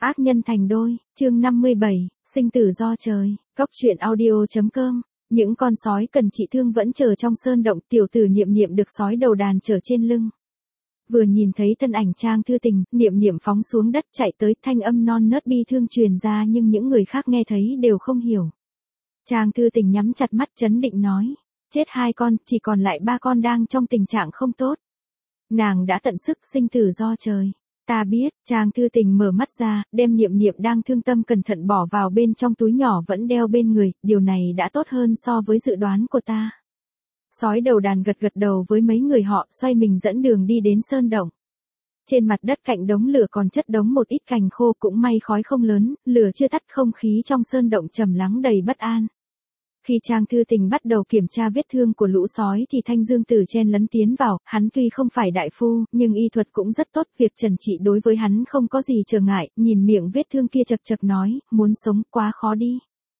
Ác nhân thành đôi, chương 57, sinh tử do trời, Cốc truyện audio.com. Những con sói cần trị thương vẫn chờ trong sơn động, tiểu tử Niệm Niệm được sói đầu đàn chở trên lưng. Vừa nhìn thấy thân ảnh Trang Thư Tình, Niệm Niệm phóng xuống đất chạy tới, thanh âm non nớt bi thương truyền ra nhưng những người khác nghe thấy đều không hiểu. Trang Thư Tình nhắm chặt mắt trấn định nói, chết 2 con, chỉ còn lại 3 con đang trong tình trạng không tốt. Nàng đã tận sức, sinh tử do trời. Ta biết. Trang Thư Tình mở mắt ra, đem Niệm Niệm đang thương tâm cẩn thận bỏ vào bên trong túi nhỏ vẫn đeo bên người, điều này đã tốt hơn so với dự đoán của ta. Sói đầu đàn gật gật đầu với mấy người họ, xoay mình dẫn đường đi đến sơn động. Trên mặt đất cạnh đống lửa còn chất đống một ít cành khô, cũng may khói không lớn, lửa chưa tắt, không khí trong sơn động trầm lắng đầy bất an. Khi Trang Thư Tình bắt đầu kiểm tra vết thương của lũ sói thì Thanh Dương Tử chen lấn tiến vào, hắn tuy không phải đại phu, nhưng y thuật cũng rất tốt, việc trần trị đối với hắn không có gì trở ngại, nhìn miệng vết thương kia chật chật nói, muốn sống quá khó đi.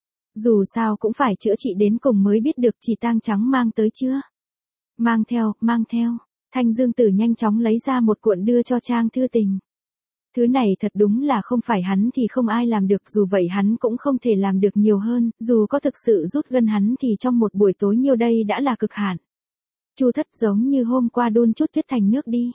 Dù sao cũng phải chữa trị đến cùng mới biết được. Chỉ tang trắng mang tới chưa? Mang theo. Thanh Dương Tử nhanh chóng lấy ra một cuộn đưa cho Trang Thư Tình. Thứ này thật đúng là không phải hắn thì không ai làm được, dù vậy hắn cũng không thể làm được nhiều hơn, dù có thực sự rút gân hắn thì trong một buổi tối nhiêu đây đã là cực hạn. Chu Thất giống như hôm qua đun chút tuyết thành nước đi.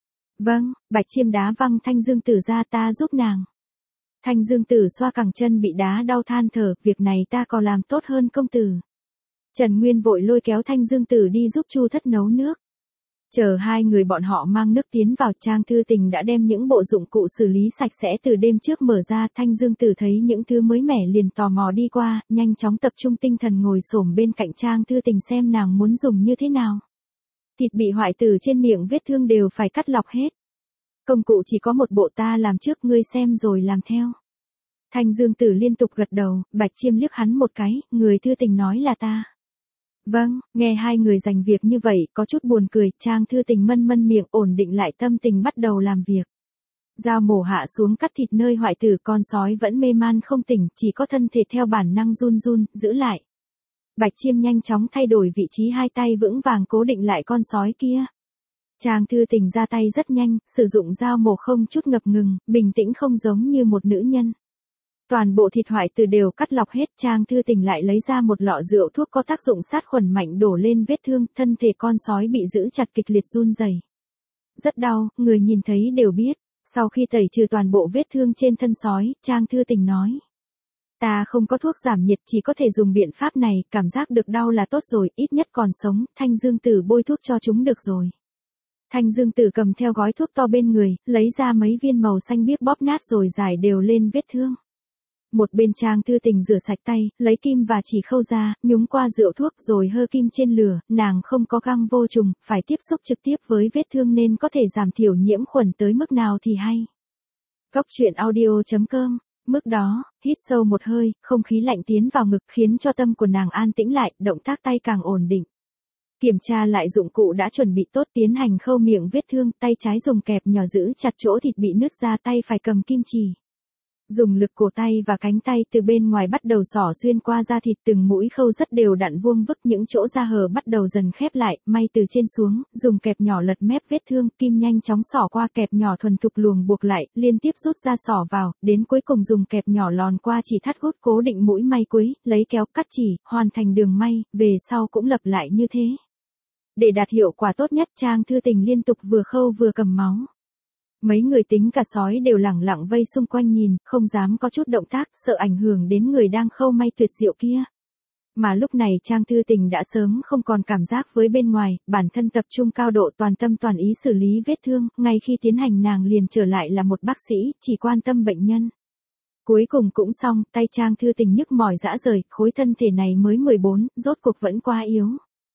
Vâng. Bạch Chiêm đá văng Thanh Dương Tử ra, ta giúp nàng. Thanh Dương Tử xoa cẳng chân bị đá đau than thở, việc này ta còn làm tốt hơn công tử. Trần Nguyên vội lôi kéo Thanh Dương Tử đi giúp Chu Thất nấu nước. Chờ 2 người bọn họ mang nước tiến vào, Trang Thư Tình đã đem những bộ dụng cụ xử lý sạch sẽ từ đêm trước mở ra. Thanh Dương Tử thấy những thứ mới mẻ liền tò mò đi qua, nhanh chóng tập trung tinh thần ngồi xổm bên cạnh Trang Thư Tình xem nàng muốn dùng như thế nào. Thịt bị hoại tử trên miệng vết thương đều phải cắt lọc hết. Công cụ chỉ có một bộ, ta làm trước, ngươi xem rồi làm theo. Thanh Dương Tử liên tục gật đầu, Bạch Chiêm liếc hắn một cái, người Thư Tình nói là ta. Vâng. Nghe 2 người giành việc như vậy, có chút buồn cười, Trang Thư Tình mân miệng, ổn định lại tâm tình bắt đầu làm việc. Dao mổ hạ xuống cắt thịt nơi hoại tử, con sói vẫn mê man không tỉnh, chỉ có thân thể theo bản năng run run, giữ lại. Bạch Chiêm nhanh chóng thay đổi vị trí, 2 tay vững vàng cố định lại con sói kia. Trang Thư Tình ra tay rất nhanh, sử dụng dao mổ không chút ngập ngừng, bình tĩnh không giống như một nữ nhân. Toàn bộ thịt hoại tử đều cắt lọc hết, Trang Thư Tình lại lấy ra một lọ rượu thuốc có tác dụng sát khuẩn mạnh đổ lên vết thương, thân thể con sói bị giữ chặt kịch liệt run rẩy. Rất đau, người nhìn thấy đều biết. Sau khi tẩy trừ toàn bộ vết thương trên thân sói, Trang Thư Tình nói. Ta không có thuốc giảm nhiệt, chỉ có thể dùng biện pháp này, cảm giác được đau là tốt rồi, ít nhất còn sống. Thanh Dương Tử bôi thuốc cho chúng được rồi. Thanh Dương Tử cầm theo gói thuốc to bên người, lấy ra mấy viên màu xanh biếc bóp nát rồi rải đều lên vết thương. Một bên Trang Thư Tình rửa sạch tay, lấy kim và chỉ khâu ra, nhúng qua rượu thuốc rồi hơ kim trên lửa, nàng không có găng vô trùng, phải tiếp xúc trực tiếp với vết thương nên có thể giảm thiểu nhiễm khuẩn tới mức nào thì hay. Cốc truyện audio.com. Mức đó, hít sâu một hơi, không khí lạnh tiến vào ngực khiến cho tâm của nàng an tĩnh lại, động tác tay càng ổn định. Kiểm tra lại dụng cụ đã chuẩn bị tốt, tiến hành khâu miệng vết thương, tay trái dùng kẹp nhỏ giữ chặt chỗ thịt bị nứt ra, tay phải cầm kim chỉ. Dùng lực cổ tay và cánh tay từ bên ngoài bắt đầu xỏ xuyên qua da thịt, từng mũi khâu rất đều đặn vuông vức, những chỗ da hở bắt đầu dần khép lại, may từ trên xuống, dùng kẹp nhỏ lật mép vết thương, kim nhanh chóng xỏ qua, kẹp nhỏ thuần thục luồng buộc lại, liên tiếp rút ra xỏ vào, đến cuối cùng dùng kẹp nhỏ lòn qua chỉ thắt hút cố định mũi may cuối, lấy kéo cắt chỉ, hoàn thành đường may, về sau cũng lặp lại như thế. Để đạt hiệu quả tốt nhất, Trang Thư Tình liên tục vừa khâu vừa cầm máu. Mấy người tính cả sói đều lẳng lặng vây xung quanh nhìn, không dám có chút động tác, sợ ảnh hưởng đến người đang khâu may tuyệt diệu kia. Mà lúc này Trang Thư Tình đã sớm không còn cảm giác với bên ngoài, bản thân tập trung cao độ, toàn tâm toàn ý xử lý vết thương, ngay khi tiến hành nàng liền trở lại là một bác sĩ, chỉ quan tâm bệnh nhân. Cuối cùng cũng xong, tay Trang Thư Tình nhức mỏi rã rời, khối thân thể này mới 14, rốt cuộc vẫn quá yếu.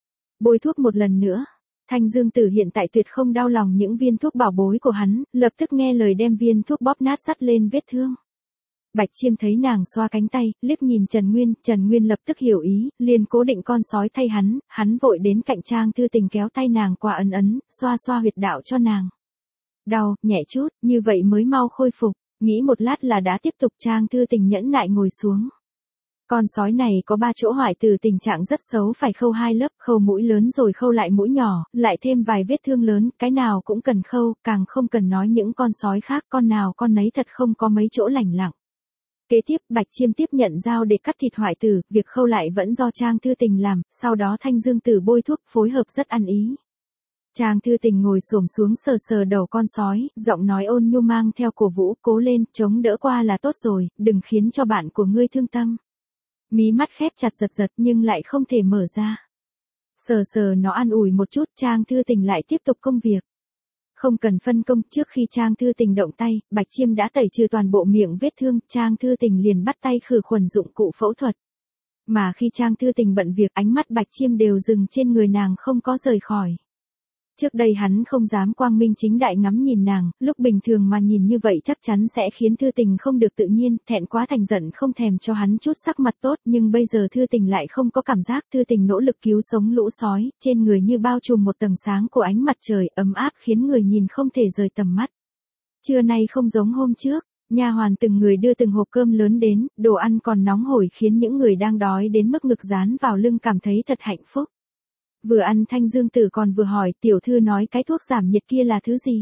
Bôi thuốc một lần nữa. Thanh Dương Tử hiện tại tuyệt không đau lòng những viên thuốc bảo bối của hắn, lập tức nghe lời đem viên thuốc bóp nát sắt lên vết thương. Bạch Chiêm thấy nàng xoa cánh tay, liếc nhìn Trần Nguyên lập tức hiểu ý, liền cố định con sói thay hắn vội đến cạnh Trang Thư Tình kéo tay nàng qua ấn, xoa huyệt đạo cho nàng. Đau, nhẹ chút, như vậy mới mau khôi phục, nghĩ một lát là đã tiếp tục. Trang Thư Tình nhẫn nại ngồi xuống. Con sói này có 3 chỗ hoại tử, tình trạng rất xấu, phải khâu 2 lớp, khâu mũi lớn rồi khâu lại mũi nhỏ, lại thêm vài vết thương lớn, cái nào cũng cần khâu, càng không cần nói những con sói khác, con nào con nấy thật không có mấy chỗ lành lặng. Kế tiếp, Bạch Chiêm tiếp nhận dao để cắt thịt hoại tử, việc khâu lại vẫn do Trang Thư Tình làm, sau đó Thanh Dương Tử bôi thuốc, phối hợp rất ăn ý. Trang Thư Tình ngồi xổm xuống sờ sờ đầu con sói, giọng nói ôn nhu mang theo cổ vũ, cố lên, chống đỡ qua là tốt rồi, đừng khiến cho bạn của ngươi thương tâm. Mí mắt khép chặt giật giật nhưng lại không thể mở ra. Sờ sờ nó an ủi một chút, Trang Thư Tình lại tiếp tục công việc. Không cần phân công, trước khi Trang Thư Tình động tay, Bạch Chiêm đã tẩy trừ toàn bộ miệng vết thương, Trang Thư Tình liền bắt tay khử khuẩn dụng cụ phẫu thuật. Mà khi Trang Thư Tình bận việc, ánh mắt Bạch Chiêm đều dừng trên người nàng không có rời khỏi. Trước đây hắn không dám quang minh chính đại ngắm nhìn nàng, lúc bình thường mà nhìn như vậy chắc chắn sẽ khiến Thư Tình không được tự nhiên, thẹn quá thành giận không thèm cho hắn chút sắc mặt tốt, nhưng bây giờ Thư Tình lại không có cảm giác, Thư Tình nỗ lực cứu sống lũ sói, trên người như bao trùm một tầng sáng của ánh mặt trời, ấm áp khiến người nhìn không thể rời tầm mắt. Trưa nay không giống hôm trước, nha hoàn từng người đưa từng hộp cơm lớn đến, đồ ăn còn nóng hổi khiến những người đang đói đến mức ngực dán vào lưng cảm thấy thật hạnh phúc. Vừa ăn Thanh Dương Tử còn vừa hỏi, tiểu thư nói cái thuốc giảm nhiệt kia là thứ gì?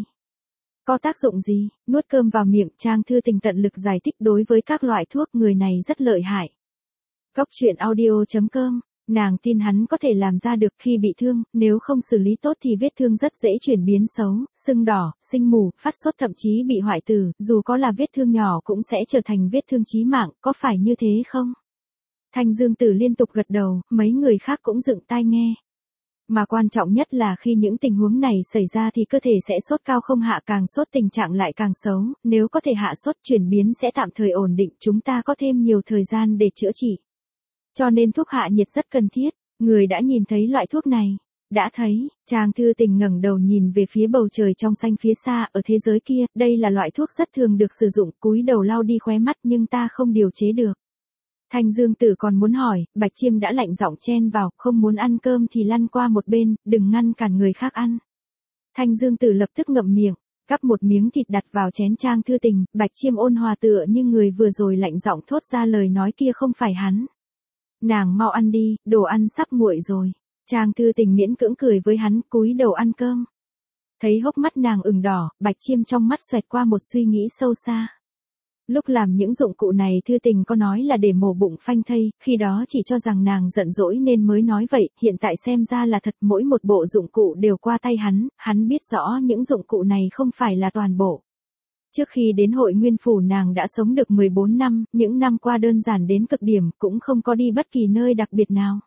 Có tác dụng gì? Nuốt cơm vào miệng, Trang Thư Tình tận lực giải thích đối với các loại thuốc, người này rất lợi hại. Góc truyện audio.com, nàng tin hắn có thể làm ra được, khi bị thương, nếu không xử lý tốt thì vết thương rất dễ chuyển biến xấu, sưng đỏ, sinh mù, phát sốt, thậm chí bị hoại tử, dù có là vết thương nhỏ cũng sẽ trở thành vết thương chí mạng, có phải như thế không? Thanh Dương Tử liên tục gật đầu, mấy người khác cũng dựng tai nghe. Mà quan trọng nhất là khi những tình huống này xảy ra thì cơ thể sẽ sốt cao không hạ, càng sốt tình trạng lại càng xấu, nếu có thể hạ sốt chuyển biến sẽ tạm thời ổn định, chúng ta có thêm nhiều thời gian để chữa trị. Cho nên thuốc hạ nhiệt rất cần thiết, người đã nhìn thấy loại thuốc này. Đã thấy, Trang Thư Tình ngẩng đầu nhìn về phía bầu trời trong xanh phía xa, ở thế giới kia, đây là loại thuốc rất thường được sử dụng, cúi đầu lau đi khóe mắt nhưng ta không điều chế được. Thanh Dương Tử còn muốn hỏi, Bạch Chiêm đã lạnh giọng chen vào, không muốn ăn cơm thì lăn qua một bên, đừng ngăn cản người khác ăn. Thanh Dương Tử lập tức ngậm miệng, cắp một miếng thịt đặt vào chén Trang Thư Tình, Bạch Chiêm ôn hòa tựa như người vừa rồi lạnh giọng thốt ra lời nói kia không phải hắn. Nàng mau ăn đi, đồ ăn sắp nguội rồi. Trang Thư Tình miễn cưỡng cười với hắn, cúi đầu ăn cơm. Thấy hốc mắt nàng ửng đỏ, Bạch Chiêm trong mắt xoẹt qua một suy nghĩ sâu xa. Lúc làm những dụng cụ này Thư Tình có nói là để mổ bụng phanh thây, khi đó chỉ cho rằng nàng giận dỗi nên mới nói vậy, hiện tại xem ra là thật, mỗi một bộ dụng cụ đều qua tay hắn biết rõ những dụng cụ này không phải là toàn bộ. Trước khi đến Hội Nguyên Phủ nàng đã sống được 14 năm, những năm qua đơn giản đến cực điểm, cũng không có đi bất kỳ nơi đặc biệt nào.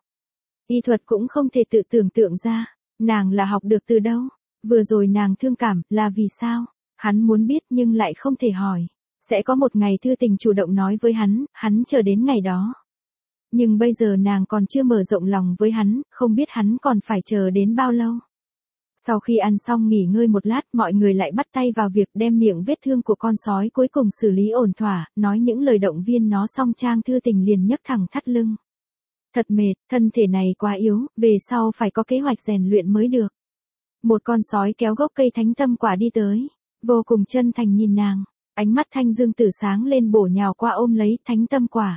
Y thuật cũng không thể tự tưởng tượng ra, nàng là học được từ đâu, vừa rồi nàng thương cảm, là vì sao? Hắn muốn biết nhưng lại không thể hỏi. Sẽ có một ngày Thư Tình chủ động nói với hắn chờ đến ngày đó. Nhưng bây giờ nàng còn chưa mở rộng lòng với hắn, không biết hắn còn phải chờ đến bao lâu. Sau khi ăn xong nghỉ ngơi một lát, mọi người lại bắt tay vào việc đem miệng vết thương của con sói cuối cùng xử lý ổn thỏa, nói những lời động viên nó xong Trang Thư Tình liền nhấc thẳng thắt lưng. Thật mệt, thân thể này quá yếu, về sau phải có kế hoạch rèn luyện mới được. Một con sói kéo gốc cây thánh tâm quả đi tới, vô cùng chân thành nhìn nàng. Ánh mắt Thanh Dương Tử sáng lên bổ nhào qua ôm lấy thánh tâm quả.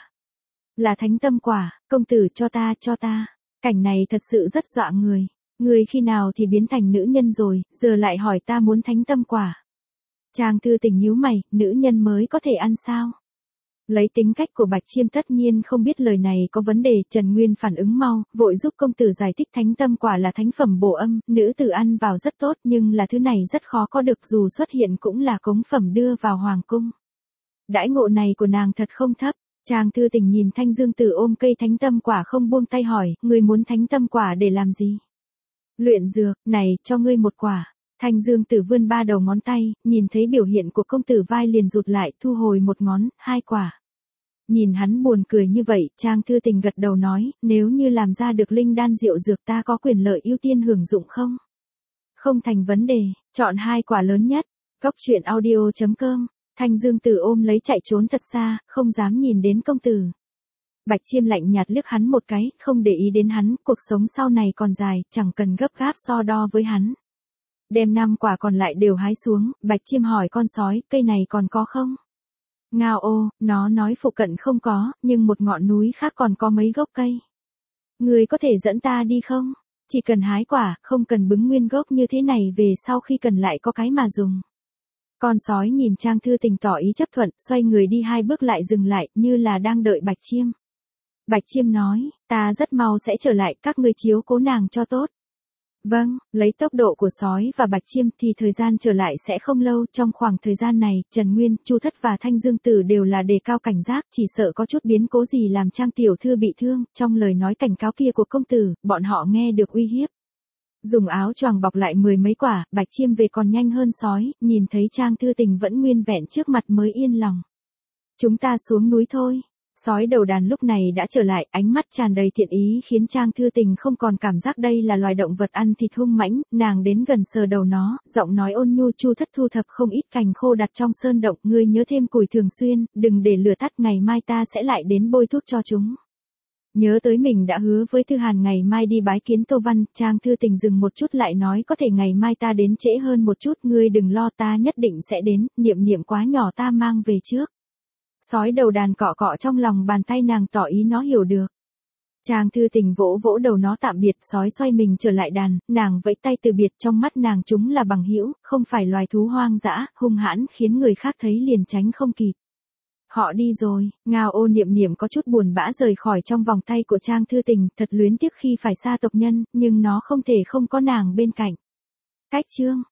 Là thánh tâm quả, công tử cho ta. Cảnh này thật sự rất dọa người. Người khi nào thì biến thành nữ nhân rồi, giờ lại hỏi ta muốn thánh tâm quả. Trang Thư Tình nhíu mày, nữ nhân mới có thể ăn sao? Lấy tính cách của Bạch Chiêm tất nhiên không biết lời này có vấn đề, Trần Nguyên phản ứng mau, vội giúp công tử giải thích thánh tâm quả là thánh phẩm bổ âm, nữ tử ăn vào rất tốt nhưng là thứ này rất khó có được, dù xuất hiện cũng là cống phẩm đưa vào hoàng cung. Đãi ngộ này của nàng thật không thấp. Trang Thư Tình nhìn Thanh Dương Tử ôm cây thánh tâm quả không buông tay hỏi, người muốn thánh tâm quả để làm gì? Luyện dược, này, cho ngươi một quả. Thanh Dương Tử vươn 3 đầu ngón tay, nhìn thấy biểu hiện của công tử vai liền rụt lại, thu hồi một ngón, 2 quả. Nhìn hắn buồn cười như vậy, Trang Thư Tình gật đầu nói, nếu như làm ra được linh đan diệu dược ta có quyền lợi ưu tiên hưởng dụng không? Không thành vấn đề, chọn 2 quả lớn nhất. Góc truyện audio.com, Thanh Dương Tử ôm lấy chạy trốn thật xa, không dám nhìn đến công tử. Bạch Chiêm lạnh nhạt liếc hắn một cái, không để ý đến hắn, cuộc sống sau này còn dài, chẳng cần gấp gáp so đo với hắn. Đem 5 quả còn lại đều hái xuống, Bạch Chiêm hỏi con sói, cây này còn có không? Ngao ô, nó nói phụ cận không có, nhưng một ngọn núi khác còn có mấy gốc cây. Người có thể dẫn ta đi không? Chỉ cần hái quả, không cần bứng nguyên gốc như thế này về sau khi cần lại có cái mà dùng. Con sói nhìn Trang Thư Tình tỏ ý chấp thuận, xoay người đi 2 bước lại dừng lại, như là đang đợi Bạch Chiêm. Bạch Chiêm nói, ta rất mau sẽ trở lại, các ngươi chiếu cố nàng cho tốt. Vâng, lấy tốc độ của sói và Bạch Chiêm thì thời gian trở lại sẽ không lâu, trong khoảng thời gian này, Trần Nguyên, Chu Thất và Thanh Dương Tử đều là đề cao cảnh giác, chỉ sợ có chút biến cố gì làm Trang tiểu thư bị thương, trong lời nói cảnh cáo kia của công tử, bọn họ nghe được uy hiếp. Dùng áo choàng bọc lại 10 mấy quả, Bạch Chiêm về còn nhanh hơn sói, nhìn thấy Trang Thư Tình vẫn nguyên vẹn trước mặt mới yên lòng. Chúng ta xuống núi thôi. Sói đầu đàn lúc này đã trở lại, ánh mắt tràn đầy thiện ý khiến Trang Thư Tình không còn cảm giác đây là loài động vật ăn thịt hung mãnh, nàng đến gần sờ đầu nó, giọng nói ôn nhu. Chu Thất thu thập không ít cành khô đặt trong sơn động, ngươi nhớ thêm củi thường xuyên, đừng để lửa tắt, ngày mai ta sẽ lại đến bôi thuốc cho chúng. Nhớ tới mình đã hứa với Thư Hàn ngày mai đi bái kiến Tô Văn, Trang Thư Tình dừng một chút lại nói có thể ngày mai ta đến trễ hơn một chút, ngươi đừng lo, ta nhất định sẽ đến, Niệm Niệm quá nhỏ ta mang về trước. Sói đầu đàn cọ cọ trong lòng bàn tay nàng tỏ ý nó hiểu được. Trang Thư Tình vỗ vỗ đầu nó tạm biệt, sói xoay mình trở lại đàn, nàng vẫy tay từ biệt, trong mắt nàng chúng là bằng hữu, không phải loài thú hoang dã, hung hãn khiến người khác thấy liền tránh không kịp. Họ đi rồi, Ngao ô Niệm Niệm có chút buồn bã rời khỏi trong vòng tay của Trang Thư Tình, thật luyến tiếc khi phải xa tộc nhân, nhưng nó không thể không có nàng bên cạnh. Cách chương